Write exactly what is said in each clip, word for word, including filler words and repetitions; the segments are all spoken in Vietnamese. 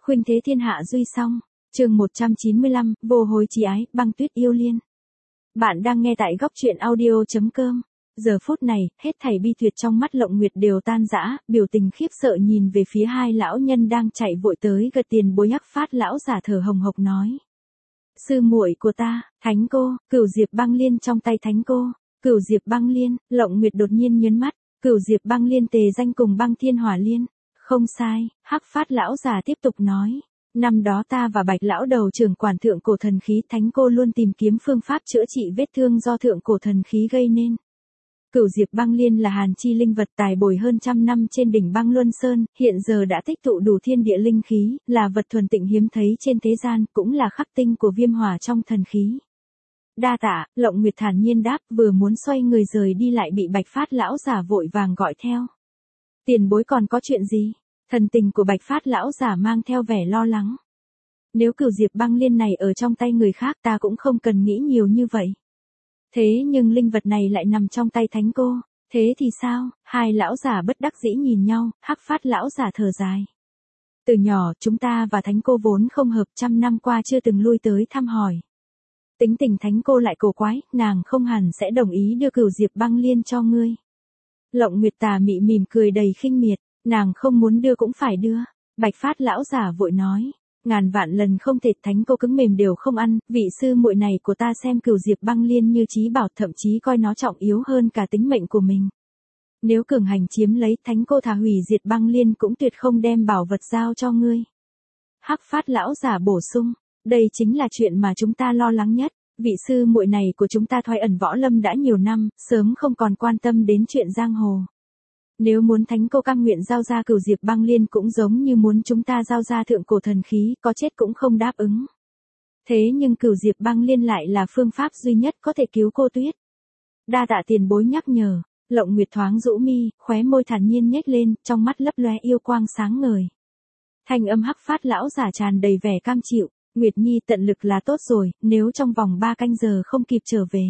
Khuynh thế thiên hạ duy song. Chương một trăm chín mươi lăm, vô hối chí ái, băng tuyết yêu liên. Bạn đang nghe tại góc truyện audio chấm com. Giờ phút này, hết thảy bi tuyệt trong mắt Lộng Nguyệt đều tan rã, biểu tình khiếp sợ nhìn về phía hai lão nhân đang chạy vội tới gật tiền bối. Hắc Phát lão giả thở hồng hộc nói: "Sư muội của ta, Thánh cô." Cửu Diệp Băng Liên trong tay Thánh cô. Cửu Diệp Băng Liên, Lộng Nguyệt đột nhiên nhớn mắt. Cửu Diệp Băng Liên tề danh cùng Băng Thiên Hỏa Liên. Không sai, Hắc Phát lão giả tiếp tục nói: "Năm đó ta và Bạch lão đầu trưởng quản thượng cổ thần khí, Thánh cô luôn tìm kiếm phương pháp chữa trị vết thương do thượng cổ thần khí gây nên." Cửu Diệp Băng Liên là hàn chi linh vật tài bồi hơn trăm năm trên đỉnh Băng Luân Sơn, hiện giờ đã tích tụ đủ thiên địa linh khí, là vật thuần tịnh hiếm thấy trên thế gian, cũng là khắc tinh của viêm hỏa trong thần khí. Đa tạ, Lộng Nguyệt thản nhiên đáp, vừa muốn xoay người rời đi lại bị Bạch Phát lão giả vội vàng gọi theo. "Tiền bối còn có chuyện gì?" Thần tình của Bạch Phát lão giả mang theo vẻ lo lắng. "Nếu Cửu Diệp Băng Liên này ở trong tay người khác ta cũng không cần nghĩ nhiều như vậy. Thế nhưng linh vật này lại nằm trong tay Thánh cô, thế thì sao?" Hai lão giả bất đắc dĩ nhìn nhau, Hắc Phát lão giả thở dài. "Từ nhỏ chúng ta và Thánh cô vốn không hợp, trăm năm qua chưa từng lui tới thăm hỏi. Tính tình Thánh cô lại cổ quái, nàng không hẳn sẽ đồng ý đưa Cửu Diệp Băng Liên cho ngươi." Lộng Nguyệt tà mị mỉm cười đầy khinh miệt, "Nàng không muốn đưa cũng phải đưa." Bạch Phát lão giả vội nói: "Ngàn vạn lần không thể, Thánh cô cứng mềm đều không ăn, vị sư muội này của ta xem Cửu Diệp Băng Liên như chí bảo, thậm chí coi nó trọng yếu hơn cả tính mệnh của mình. Nếu cường hành chiếm lấy, Thánh cô thà hủy diệt Băng Liên cũng tuyệt không đem bảo vật giao cho ngươi." Hắc Phát lão giả bổ sung: "Đây chính là chuyện mà chúng ta lo lắng nhất. Vị sư muội này của chúng ta thoái ẩn võ lâm đã nhiều năm, sớm không còn quan tâm đến chuyện giang hồ. Nếu muốn Thánh cô cam nguyện giao ra Cửu Diệp Băng Liên cũng giống như muốn chúng ta giao ra thượng cổ thần khí, có chết cũng không đáp ứng. Thế nhưng Cửu Diệp Băng Liên lại là phương pháp duy nhất có thể cứu cô Tuyết." "Đa tạ tiền bối nhắc nhở." Lộng Nguyệt thoáng rũ mi, khóe môi thản nhiên nhếch lên, trong mắt lấp lóe yêu quang sáng ngời. Thanh âm Hắc Phát lão giả tràn đầy vẻ cam chịu: "Nguyệt Nhi tận lực là tốt rồi, nếu trong vòng ba canh giờ không kịp trở về."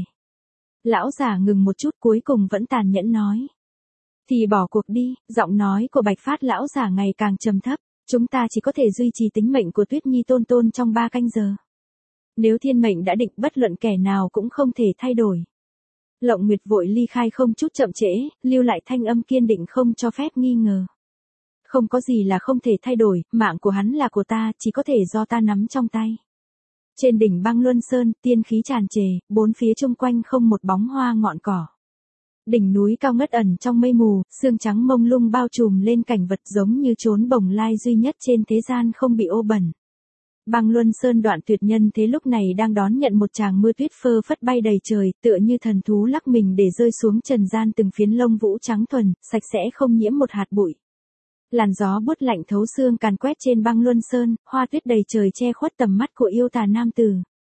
Lão giả ngừng một chút cuối cùng vẫn tàn nhẫn nói: "Thì bỏ cuộc đi." Giọng nói của Bạch Phát lão giả ngày càng trầm thấp: "Chúng ta chỉ có thể duy trì tính mệnh của Tuyết Nhi tôn tôn trong ba canh giờ. Nếu thiên mệnh đã định, bất luận kẻ nào cũng không thể thay đổi." Lộng Nguyệt vội ly khai không chút chậm trễ, lưu lại thanh âm kiên định không cho phép nghi ngờ: "Không có gì là không thể thay đổi, mạng của hắn là của ta, chỉ có thể do ta nắm trong tay." Trên đỉnh Băng Luân Sơn, tiên khí tràn trề, bốn phía chung quanh không một bóng hoa ngọn cỏ. Đỉnh núi cao ngất ẩn trong mây mù, sương trắng mông lung bao trùm lên cảnh vật giống như chốn bồng lai duy nhất trên thế gian không bị ô bẩn. Băng Luân Sơn Đoạn Tuyệt nhân thế lúc này đang đón nhận một tràng mưa tuyết phơ phất bay đầy trời, tựa như thần thú lắc mình để rơi xuống trần gian từng phiến lông vũ trắng thuần, sạch sẽ không nhiễm một hạt bụi. Làn gió buốt lạnh thấu xương càn quét trên Băng Luân Sơn, hoa tuyết đầy trời che khuất tầm mắt của yêu tà nam tử.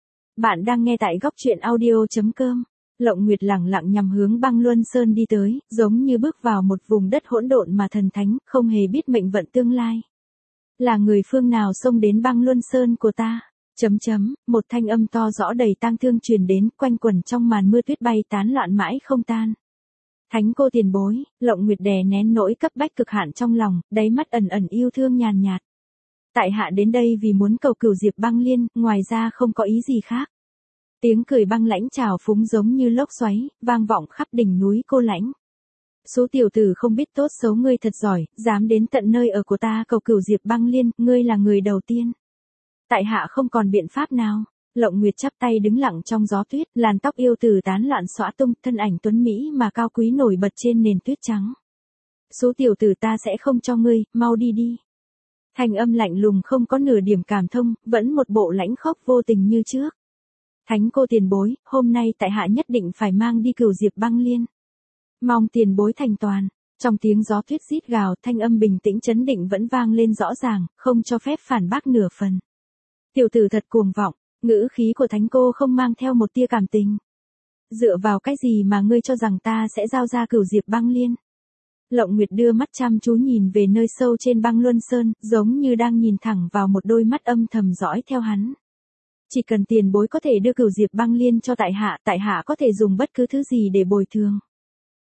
Bạn đang nghe tại góc truyện audio chấm com. Lộng Nguyệt lẳng lặng nhằm hướng Băng Luân Sơn đi tới, giống như bước vào một vùng đất hỗn độn mà thần thánh, không hề biết mệnh vận tương lai. "Là người phương nào xông đến Băng Luân Sơn của ta?" Chấm chấm, một thanh âm to rõ đầy tang thương truyền đến, quanh quẩn trong màn mưa tuyết bay tán loạn mãi không tan. "Thánh cô tiền bối." Lộng Nguyệt đè nén nỗi cấp bách cực hạn trong lòng, đáy mắt ẩn ẩn yêu thương nhàn nhạt. "Tại hạ đến đây vì muốn cầu Cửu Diệp Băng Liên, ngoài ra không có ý gì khác." Tiếng cười băng lãnh trào phúng giống như lốc xoáy, vang vọng khắp đỉnh núi Cô Lãnh. "Số tiểu tử không biết tốt xấu, ngươi thật giỏi, dám đến tận nơi ở của ta cầu Cửu Diệp Băng Liên, ngươi là người đầu tiên. Tại hạ không còn biện pháp nào." Lộng Nguyệt chắp tay đứng lặng trong gió tuyết, làn tóc yêu tử tán loạn xõa tung, thân ảnh tuấn mỹ mà cao quý nổi bật trên nền tuyết trắng. "Số tiểu tử ta sẽ không cho ngươi, mau đi đi." Thanh âm lạnh lùng không có nửa điểm cảm thông, vẫn một bộ lãnh khốc vô tình như trước. "Thánh cô tiền bối, hôm nay tại hạ nhất định phải mang đi Cửu Diệp Băng Liên. Mong tiền bối thành toàn." Trong tiếng gió tuyết rít gào, thanh âm bình tĩnh chấn định vẫn vang lên rõ ràng, không cho phép phản bác nửa phần. "Tiểu tử thật cuồng vọng." Ngữ khí của Thánh cô không mang theo một tia cảm tình. "Dựa vào cái gì mà ngươi cho rằng ta sẽ giao ra Cửu Diệp Băng Liên?" Lộng Nguyệt đưa mắt chăm chú nhìn về nơi sâu trên Băng Luân Sơn, giống như đang nhìn thẳng vào một đôi mắt âm thầm dõi theo hắn. "Chỉ cần tiền bối có thể đưa Cửu Diệp Băng Liên cho tại hạ, tại hạ có thể dùng bất cứ thứ gì để bồi thường."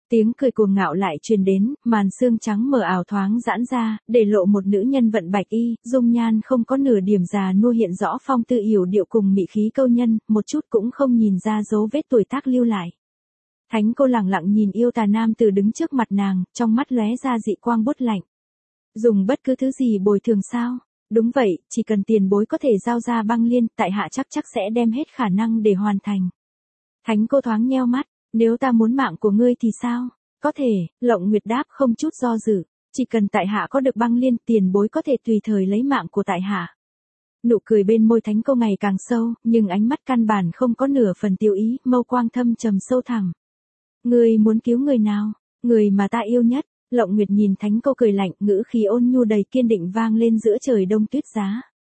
Tiếng cười cuồng ngạo lại truyền đến, màn xương trắng mờ ảo thoáng giãn ra, để lộ một nữ nhân vận bạch y, dung nhan không có nửa điểm già nua hiện rõ phong tư yểu điệu cùng mị khí câu nhân, một chút cũng không nhìn ra dấu vết tuổi tác lưu lại. Thánh cô lẳng lặng nhìn yêu tà nam tử đứng trước mặt nàng, trong mắt lóe ra dị quang bút lạnh. Dùng bất cứ thứ gì bồi thường sao? Đúng vậy, chỉ cần tiền bối có thể giao ra băng liên, tại hạ chắc chắc sẽ đem hết khả năng để hoàn thành. Thánh cô thoáng nheo mắt, nếu ta muốn mạng của ngươi thì sao? Có thể, Lộng Nguyệt đáp không chút do dự, chỉ cần tại hạ có được băng liên, tiền bối có thể tùy thời lấy mạng của tại hạ. Nụ cười bên môi thánh cô ngày càng sâu, nhưng ánh mắt căn bản không có nửa phần tiêu ý, mâu quang thâm trầm sâu thẳm. Ngươi muốn cứu người nào? Người mà ta yêu nhất. Lộng Nguyệt nhìn thánh cô cười lạnh, ngữ khí ôn nhu đầy kiên định vang lên giữa trời đông tuyết giá.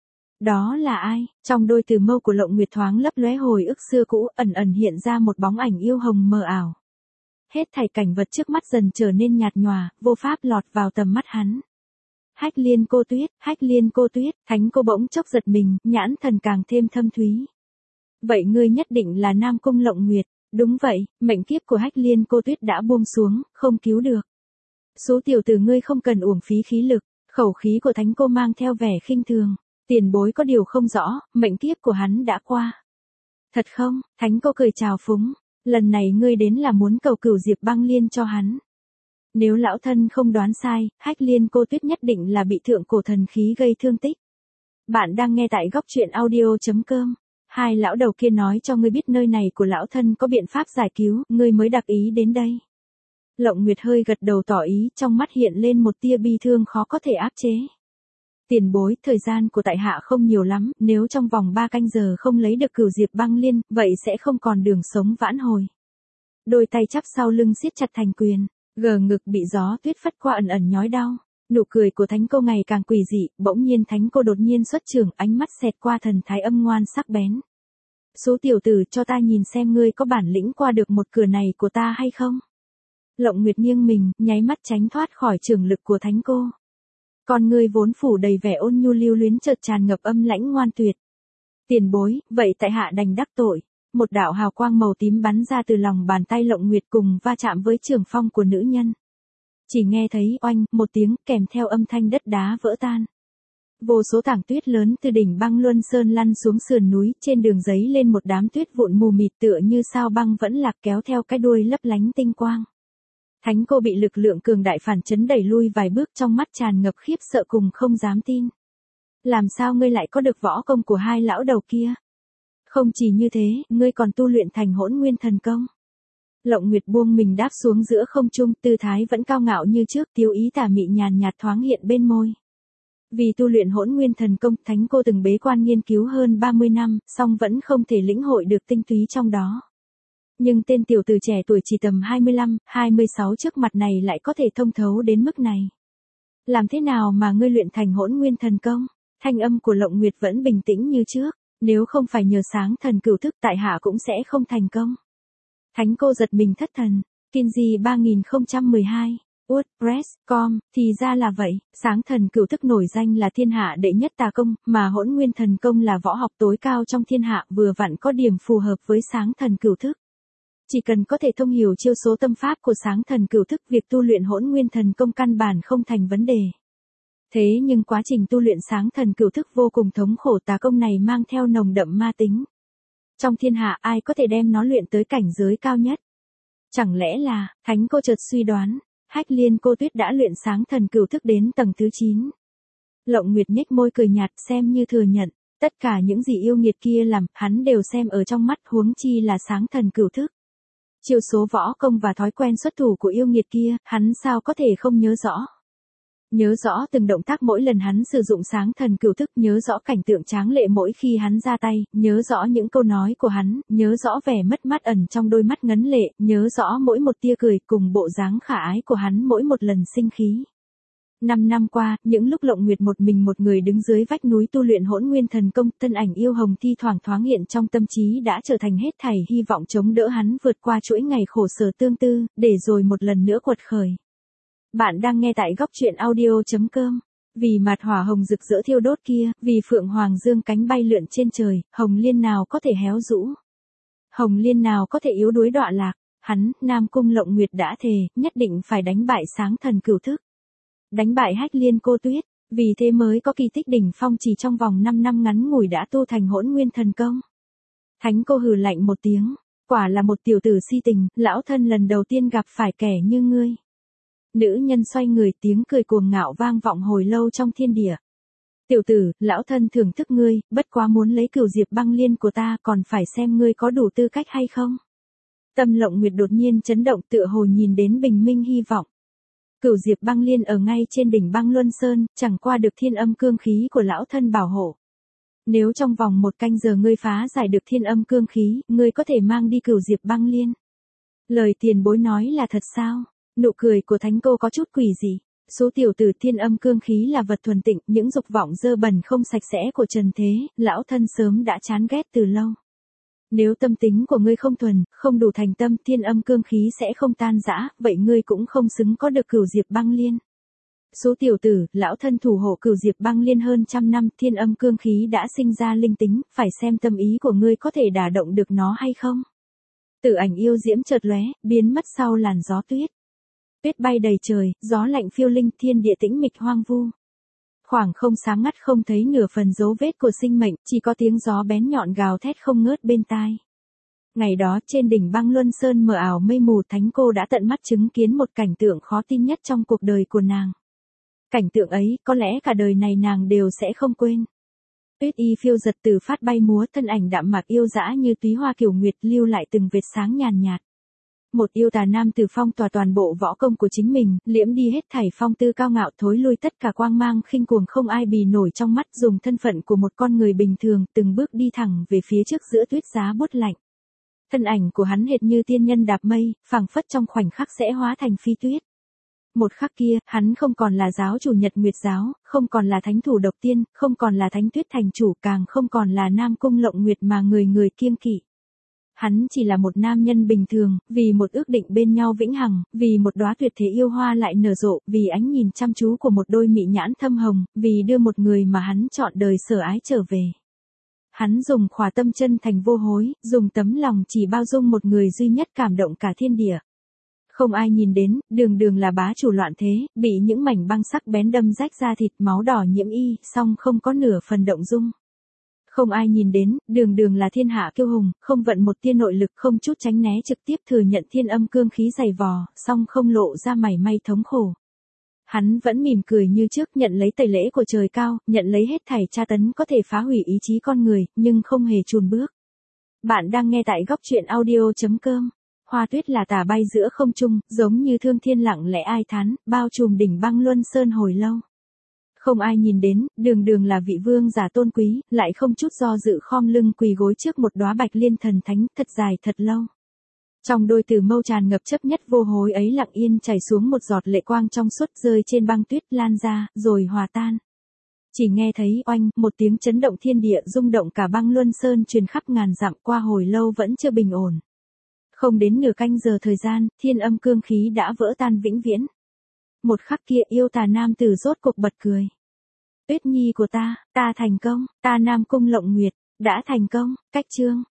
Đó là ai? Trong đôi từ mâu của Lộng Nguyệt thoáng lấp lóe hồi ức xưa cũ, ẩn ẩn hiện ra một bóng ảnh yêu hồng mờ ảo. Hết thảy cảnh vật trước mắt dần trở nên nhạt nhòa, vô pháp lọt vào tầm mắt hắn. Hách Liên cô tuyết, Hách Liên cô tuyết, thánh cô bỗng chốc giật mình, nhãn thần càng thêm thâm thúy. Vậy ngươi nhất định là Nam Cung Lộng Nguyệt. Đúng vậy, mệnh kiếp của Hách Liên cô tuyết đã buông xuống, không cứu được. Số tiểu tử ngươi không cần uổng phí khí lực, khẩu khí của thánh cô mang theo vẻ khinh thường. Tiền bối có điều không rõ, mệnh kiếp của hắn đã qua. Thật không? Thánh cô cười chào phúng. Lần này ngươi đến là muốn cầu cửu diệp băng liên cho hắn. Nếu lão thân không đoán sai, Hách Liên cô tuyết nhất định là bị thượng cổ thần khí gây thương tích. Bạn đang nghe tại góc truyện audio chấm com. Hai lão đầu kia nói cho ngươi biết nơi này của lão thân có biện pháp giải cứu, ngươi mới đặc ý đến đây. Lộng Nguyệt hơi gật đầu tỏ ý, trong mắt hiện lên một tia bi thương khó có thể áp chế. Tiền bối, thời gian của tại hạ không nhiều lắm, nếu trong vòng ba canh giờ không lấy được cửu diệp băng liên, vậy sẽ không còn đường sống vãn hồi. Đôi tay chắp sau lưng siết chặt thành quyền, gờ ngực bị gió tuyết phất qua ẩn ẩn nhói đau. Nụ cười của thánh cô ngày càng quỷ dị, bỗng nhiên thánh cô đột nhiên xuất trường, ánh mắt xẹt qua thần thái âm ngoan sắc bén. Số tiểu tử, cho ta nhìn xem ngươi có bản lĩnh qua được một cửa này của ta hay không? Lộng Nguyệt nghiêng mình, nháy mắt tránh thoát khỏi trường lực của thánh cô. Còn ngươi vốn phủ đầy vẻ ôn nhu lưu luyến chợt tràn ngập âm lãnh ngoan tuyệt. Tiền bối, vậy tại hạ đành đắc tội. Một đạo hào quang màu tím bắn ra từ lòng bàn tay Lộng Nguyệt cùng va chạm với trường phong của nữ nhân. Chỉ nghe thấy oanh một tiếng kèm theo âm thanh đất đá vỡ tan. Vô số tảng tuyết lớn từ đỉnh băng Luân Sơn lăn xuống sườn núi, trên đường giấy lên một đám tuyết vụn mù mịt tựa như sao băng vẫn lạc kéo theo cái đuôi lấp lánh tinh quang. Thánh cô bị lực lượng cường đại phản chấn đẩy lui vài bước, trong mắt tràn ngập khiếp sợ cùng không dám tin. Làm sao ngươi lại có được võ công của hai lão đầu kia? Không chỉ như thế, ngươi còn tu luyện thành Hỗn Nguyên Thần Công. Lộng Nguyệt buông mình đáp xuống giữa không trung, tư thái vẫn cao ngạo như trước, tiêu ý tà mị nhàn nhạt thoáng hiện bên môi. Vì tu luyện Hỗn Nguyên Thần Công, thánh cô từng bế quan nghiên cứu hơn ba mươi năm, song vẫn không thể lĩnh hội được tinh túy trong đó. Nhưng tên tiểu tử trẻ tuổi chỉ tầm hai mươi lăm, hai mươi sáu trước mặt này lại có thể thông thấu đến mức này. Làm thế nào mà ngươi luyện thành Hỗn Nguyên Thần Công? Thanh âm của Lộng Nguyệt vẫn bình tĩnh như trước, nếu không phải nhờ sáng thần cửu thức tại hạ cũng sẽ không thành công. Thánh cô giật mình thất thần. Kinji ba không một hai, WordPress chấm com, thì ra là vậy, sáng thần cửu thức nổi danh là thiên hạ đệ nhất tà công, mà Hỗn Nguyên Thần Công là võ học tối cao trong thiên hạ, vừa vặn có điểm phù hợp với sáng thần cửu thức. Chỉ cần có thể thông hiểu chiêu số tâm pháp của sáng thần cửu thức, việc tu luyện Hỗn Nguyên Thần Công căn bản không thành vấn đề. Thế nhưng quá trình tu luyện sáng thần cửu thức vô cùng thống khổ, tà công này mang theo nồng đậm ma tính. Trong thiên hạ ai có thể đem nó luyện tới cảnh giới cao nhất? Chẳng lẽ là, thánh cô chợt suy đoán, Hách Liên cô tuyết đã luyện sáng thần cửu thức đến tầng thứ chín. Lộng Nguyệt nhếch môi cười nhạt, xem như thừa nhận, tất cả những gì yêu nghiệt kia làm, hắn đều xem ở trong mắt, huống chi là sáng thần cửu thức. Chiêu số võ công và thói quen xuất thủ của yêu nghiệt kia, hắn sao có thể không nhớ rõ. Nhớ rõ từng động tác mỗi lần hắn sử dụng sáng thần cửu thức, nhớ rõ cảnh tượng tráng lệ mỗi khi hắn ra tay, nhớ rõ những câu nói của hắn, nhớ rõ vẻ mất mát ẩn trong đôi mắt ngấn lệ, nhớ rõ mỗi một tia cười cùng bộ dáng khả ái của hắn mỗi một lần sinh khí. Năm năm qua, những lúc Lộng Nguyệt một mình một người đứng dưới vách núi tu luyện Hỗn Nguyên Thần Công, thân ảnh yêu hồng thi thoảng thoáng hiện trong tâm trí đã trở thành hết thảy hy vọng chống đỡ hắn vượt qua chuỗi ngày khổ sở tương tư, để rồi một lần nữa quật khởi. Bạn đang nghe tại góc truyện audio chấm com. Vì mặt hỏa hồng rực rỡ thiêu đốt kia, vì phượng hoàng dương cánh bay lượn trên trời, hồng liên nào có thể héo rũ? Hồng liên nào có thể yếu đuối đọa lạc? Hắn, Nam Cung Lộng Nguyệt đã thề, nhất định phải đánh bại Sáng Thần Cửu Thức. Đánh bại Hách Liên Cô Tuyết, vì thế mới có kỳ tích đỉnh phong chỉ trong vòng năm năm ngắn ngủi đã tu thành Hỗn Nguyên Thần Công. Thánh Cô hừ lạnh một tiếng, quả là một tiểu tử si tình, lão thân lần đầu tiên gặp phải kẻ như ngươi. Nữ nhân xoay người, tiếng cười cuồng ngạo vang vọng hồi lâu trong thiên địa. Tiểu tử, lão thân thưởng thức ngươi, bất quá muốn lấy Cửu Diệp Băng Liên của ta còn phải xem ngươi có đủ tư cách hay không. Tâm Lộng Nguyệt đột nhiên chấn động, tựa hồ nhìn đến bình minh hy vọng. Cửu Diệp Băng Liên ở ngay trên đỉnh Băng Luân Sơn, chẳng qua được thiên âm cương khí của lão thân bảo hộ. Nếu trong vòng một canh giờ ngươi phá giải được thiên âm cương khí, ngươi có thể mang đi Cửu Diệp Băng Liên. Lời tiền bối nói là thật sao? Nụ cười của Thánh Cô có chút quỷ dị. Số tiểu tử thiên âm cương khí là vật thuần tịnh, những dục vọng dơ bẩn không sạch sẽ của trần thế, lão thân sớm đã chán ghét từ lâu. Nếu tâm tính của ngươi không thuần, không đủ thành tâm, thiên âm cương khí sẽ không tan rã, vậy ngươi cũng không xứng có được Cửu Diệp Băng Liên. Số tiểu tử, lão thân thủ hộ Cửu Diệp Băng Liên hơn trăm năm, thiên âm cương khí đã sinh ra linh tính, phải xem tâm ý của ngươi có thể đả động được nó hay không. Tử ảnh yêu diễm chợt lóe, biến mất sau làn gió tuyết. Tuyết bay đầy trời, gió lạnh phiêu linh, thiên địa tĩnh mịch hoang vu. Khoảng không sáng ngắt không thấy nửa phần dấu vết của sinh mệnh, chỉ có tiếng gió bén nhọn gào thét không ngớt bên tai. Ngày đó trên đỉnh Băng Luân Sơn mờ ảo mây mù, Thánh Cô đã tận mắt chứng kiến một cảnh tượng khó tin nhất trong cuộc đời của nàng. Cảnh tượng ấy, có lẽ cả đời này nàng đều sẽ không quên. Tuyết y phiêu giật từ phát bay múa, thân ảnh đạm mạc yêu dã như túy hoa kiều nguyệt, lưu lại từng vệt sáng nhàn nhạt. Một yêu tà nam tử phong tỏa toàn bộ võ công của chính mình, liễm đi hết thảy phong tư cao ngạo, thối lui tất cả quang mang khinh cuồng không ai bì nổi trong mắt, dùng thân phận của một con người bình thường, từng bước đi thẳng về phía trước giữa tuyết giá buốt lạnh. Thân ảnh của hắn hệt như tiên nhân đạp mây, phảng phất trong khoảnh khắc sẽ hóa thành phi tuyết. Một khắc kia, hắn không còn là giáo chủ Nhật Nguyệt giáo, không còn là thánh thủ độc tiên, không còn là Thánh Tuyết thành chủ, càng không còn là Nam Cung Lộng Nguyệt mà người người kiêng kỵ. Hắn chỉ là một nam nhân bình thường, vì một ước định bên nhau vĩnh hằng, vì một đóa tuyệt thế yêu hoa lại nở rộ, vì ánh nhìn chăm chú của một đôi mị nhãn thâm hồng, vì đưa một người mà hắn chọn đời sở ái trở về. Hắn dùng khỏa tâm chân thành vô hối, dùng tấm lòng chỉ bao dung một người duy nhất cảm động cả thiên địa. Không ai nhìn đến, đường đường là bá chủ loạn thế, bị những mảnh băng sắc bén đâm rách da thịt, máu đỏ nhiễm y, song không có nửa phần động dung. Không ai nhìn đến, đường đường là thiên hạ kiêu hùng, không vận một tia nội lực, không chút tránh né, trực tiếp thừa nhận thiên âm cương khí dày vò, song không lộ ra mảy may thống khổ. Hắn vẫn mỉm cười như trước, nhận lấy tẩy lễ của trời cao, nhận lấy hết thảy tra tấn có thể phá hủy ý chí con người, nhưng không hề chùn bước. Bạn đang nghe tại góc truyện audio chấm com. Hoa tuyết là tà bay giữa không trung, giống như thương thiên lặng lẽ ai thán, bao trùm đỉnh Băng Luân Sơn hồi lâu. Không ai nhìn đến, đường đường là vị vương giả tôn quý, lại không chút do dự khom lưng quỳ gối trước một đóa bạch liên thần thánh, thật dài thật lâu. Trong đôi từ mâu tràn ngập chấp nhất vô hối ấy lặng yên chảy xuống một giọt lệ quang trong suốt, rơi trên băng tuyết, lan ra, rồi hòa tan. Chỉ nghe thấy oanh, một tiếng chấn động thiên địa, rung động cả Băng Luân Sơn, truyền khắp ngàn dặm, qua hồi lâu vẫn chưa bình ổn. Không đến nửa canh giờ thời gian, thiên âm cương khí đã vỡ tan vĩnh viễn. Một khắc kia, yêu tà nam tử rốt cuộc bật cười. Tuyết nhi của ta, ta thành công, ta Nam Cung Lộng Nguyệt, đã thành công. Cách chương